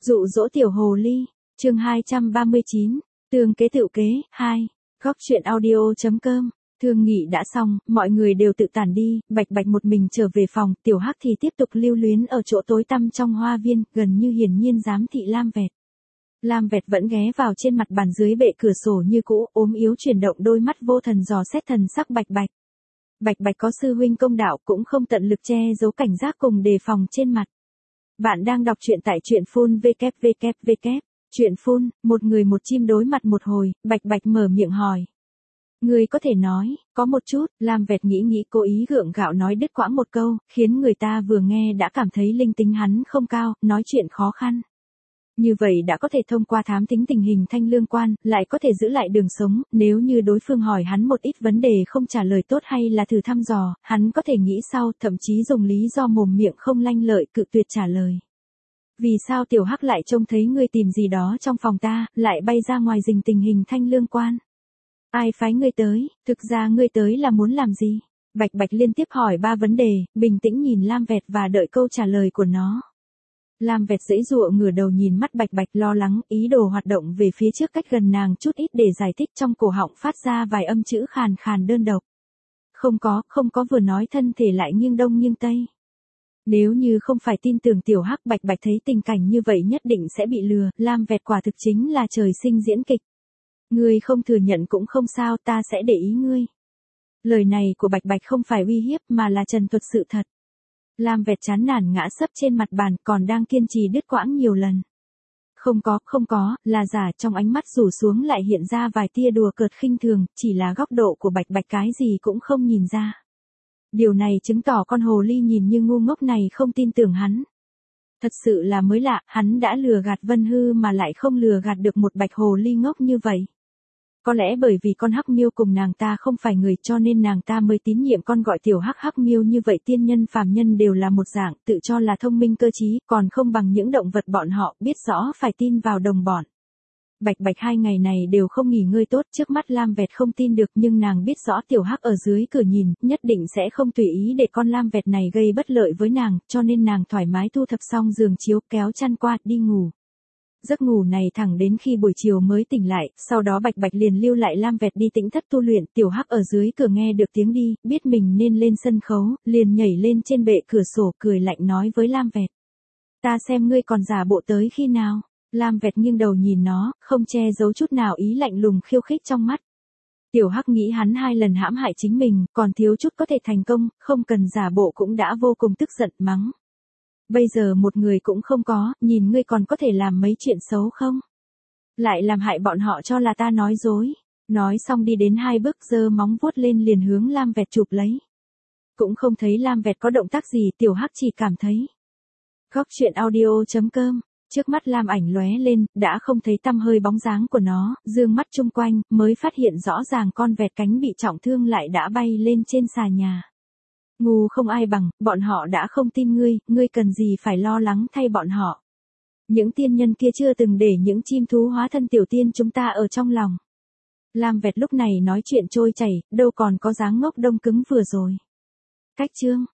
Dụ dỗ tiểu hồ ly, chương 239, tường kế tựu kế, 2, góc chuyện audio.com. Thương nghị đã xong, mọi người đều tự tản đi, Bạch Bạch một mình trở về phòng, Tiểu Hắc thì tiếp tục lưu luyến ở chỗ tối tăm trong hoa viên, gần như hiển nhiên giám thị Lam Vẹt. Lam Vẹt vẫn ghé vào trên mặt bàn dưới bệ cửa sổ như cũ, ốm yếu chuyển động đôi mắt vô thần dò xét thần sắc Bạch Bạch. Bạch Bạch có sư huynh công đạo cũng không tận lực che giấu cảnh giác cùng đề phòng trên mặt. Bạn đang đọc truyện tại truyện phun www. Truyện phun, một người một chim đối mặt một hồi, Bạch Bạch mở miệng hỏi. Người có thể nói, có một chút, Lam Vẹt nghĩ cố ý gượng gạo nói đứt quãng một câu, khiến người ta vừa nghe đã cảm thấy linh tính hắn không cao, nói chuyện khó khăn. Như vậy đã có thể thông qua thám tính tình hình Thanh Lương Quan, lại có thể giữ lại đường sống, nếu như đối phương hỏi hắn một ít vấn đề không trả lời tốt hay là thử thăm dò, hắn có thể nghĩ sau, thậm chí dùng lý do mồm miệng không lanh lợi cự tuyệt trả lời. Vì sao Tiểu Hắc lại trông thấy ngươi tìm gì đó trong phòng ta, lại bay ra ngoài rình tình hình Thanh Lương Quan? Ai phái ngươi tới, thực ra ngươi tới là muốn làm gì? Bạch Bạch liên tiếp hỏi 3 vấn đề, bình tĩnh nhìn Lam Vẹt và đợi câu trả lời của nó. Lam Vẹt giãy giụa ngửa đầu nhìn mắt Bạch Bạch lo lắng, ý đồ hoạt động về phía trước cách gần nàng chút ít để giải thích, trong cổ họng phát ra vài âm chữ khàn khàn đơn độc. Không có, vừa nói thân thể lại nghiêng đông nghiêng tây. Nếu như không phải tin tưởng Tiểu Hắc, Bạch Bạch thấy tình cảnh như vậy nhất định sẽ bị lừa, Lam Vẹt quả thực chính là trời sinh diễn kịch. Ngươi không thừa nhận cũng không sao, ta sẽ để ý ngươi. Lời này của Bạch Bạch không phải uy hiếp mà là trần thuật sự thật. Lam Vẹt chán nản ngã sấp trên mặt bàn, còn đang kiên trì đứt quãng nhiều lần. Không có, là giả, trong ánh mắt rủ xuống lại hiện ra vài tia đùa cợt khinh thường, chỉ là góc độ của Bạch Bạch cái gì cũng không nhìn ra. Điều này chứng tỏ con hồ ly nhìn như ngu ngốc này không tin tưởng hắn. Thật sự là mới lạ, hắn đã lừa gạt Vân Hư mà lại không lừa gạt được một bạch hồ ly ngốc như vậy. Có lẽ bởi vì con Hắc Miêu cùng nàng ta không phải người cho nên nàng ta mới tín nhiệm con gọi tiểu Hắc Miêu như vậy. Tiên nhân phàm nhân đều là một dạng, tự cho là thông minh cơ trí, còn không bằng những động vật bọn họ, biết rõ phải tin vào đồng bọn. Bạch Bạch 2 ngày này đều không nghỉ ngơi tốt, trước mắt Lam Vẹt không tin được nhưng nàng biết rõ Tiểu Hắc ở dưới cửa nhìn, nhất định sẽ không tùy ý để con Lam Vẹt này gây bất lợi với nàng, cho nên nàng thoải mái thu thập xong giường chiếu, kéo chăn qua, đi ngủ. Giấc ngủ này thẳng đến khi buổi chiều mới tỉnh lại, sau đó Bạch Bạch liền lưu lại Lam Vẹt đi tĩnh thất tu luyện. Tiểu Hắc ở dưới cửa nghe được tiếng đi, biết mình nên lên sân khấu, liền nhảy lên trên bệ cửa sổ, cười lạnh nói với Lam Vẹt. Ta xem ngươi còn giả bộ tới khi nào? Lam Vẹt nghiêng đầu nhìn nó, không che giấu chút nào ý lạnh lùng khiêu khích trong mắt. Tiểu Hắc nghĩ hắn 2 lần hãm hại chính mình, còn thiếu chút có thể thành công, không cần giả bộ cũng đã vô cùng tức giận, mắng. Bây giờ một người cũng không có, nhìn ngươi còn có thể làm mấy chuyện xấu không? Lại làm hại bọn họ cho là ta nói dối. Nói xong đi đến 2 bước giơ móng vuốt lên liền hướng Lam Vẹt chụp lấy. Cũng không thấy Lam Vẹt có động tác gì, Tiểu Hắc chỉ cảm thấy. Góc chuyện audio.com. Trước mắt Lam ảnh lóe lên, đã không thấy tăm hơi bóng dáng của nó, dương mắt chung quanh, mới phát hiện rõ ràng con vẹt cánh bị trọng thương lại đã bay lên trên xà nhà. Ngu không ai bằng, bọn họ đã không tin ngươi cần gì phải lo lắng thay bọn họ. Những tiên nhân kia chưa từng để những chim thú hóa thân tiểu tiên chúng ta ở trong lòng. Lam Vẹt lúc này nói chuyện trôi chảy, đâu còn có dáng ngốc đông cứng vừa rồi. Cách chương.